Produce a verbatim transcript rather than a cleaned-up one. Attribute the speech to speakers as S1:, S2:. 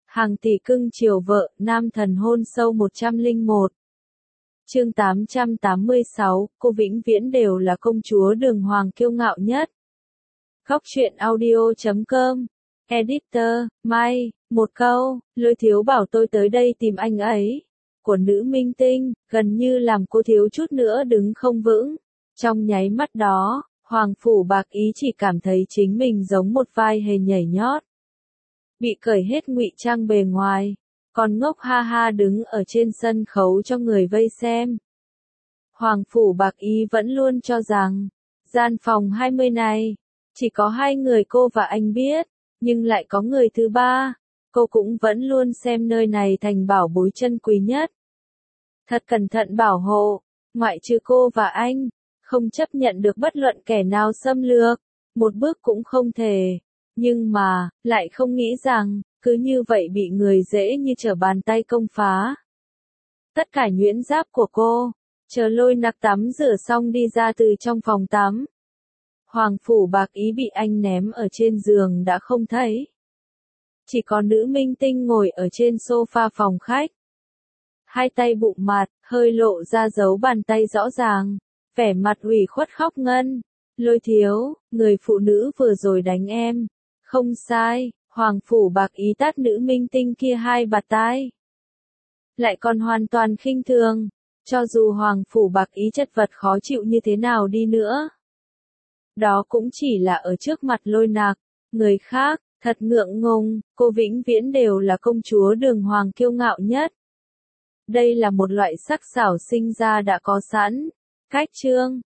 S1: Hàng tỷ cưng chiều vợ, nam thần hôn sâu một trăm lẻ một. Chương tám trăm tám mươi sáu, cô vĩnh viễn đều là công chúa đường hoàng kiêu ngạo nhất. Góc truyện audio chấm com. Editor, May, một câu, Lôi Thiếu bảo tôi tới đây tìm anh ấy. Của nữ minh tinh, gần như làm cô thiếu chút nữa đứng không vững. Trong nháy mắt đó, Hoàng Phủ Bạc Ý chỉ cảm thấy chính mình giống một vai hề nhảy nhót. Bị cởi hết ngụy trang bề ngoài, còn ngốc ha ha đứng ở trên sân khấu cho người vây xem. Hoàng Phủ Bạc Ý vẫn luôn cho rằng, gian phòng hai mươi này, chỉ có hai người cô và anh biết, nhưng lại có người thứ ba, cô cũng vẫn luôn xem nơi này thành bảo bối chân quý nhất. Thật cẩn thận bảo hộ, ngoại trừ cô và anh, không chấp nhận được bất luận kẻ nào xâm lược, một bước cũng không thể. Nhưng mà, lại không nghĩ rằng, cứ như vậy bị người dễ như trở bàn tay công phá. Tất cả nhuyễn giáp của cô, chờ Lôi Nặc tắm rửa xong đi ra từ trong phòng tắm. Hoàng Phủ Bạc Ý bị anh ném ở trên giường đã không thấy. Chỉ có nữ minh tinh ngồi ở trên sofa phòng khách. Hai tay bụng mặt, hơi lộ ra dấu bàn tay rõ ràng, vẻ mặt ủy khuất khóc ngân. Lôi Thiếu, người phụ nữ vừa rồi đánh em. Không sai, Hoàng Phủ Bạc Ý tát nữ minh tinh kia hai bạt tai. Lại còn hoàn toàn khinh thường, cho dù Hoàng Phủ Bạc Ý chất vật khó chịu như thế nào đi nữa. Đó cũng chỉ là ở trước mặt Lôi Nặc, người khác, thật ngượng ngùng, cô vĩnh viễn đều là công chúa đường hoàng kiêu ngạo nhất. Đây là một loại sắc xảo sinh ra đã có sẵn. Cách chương,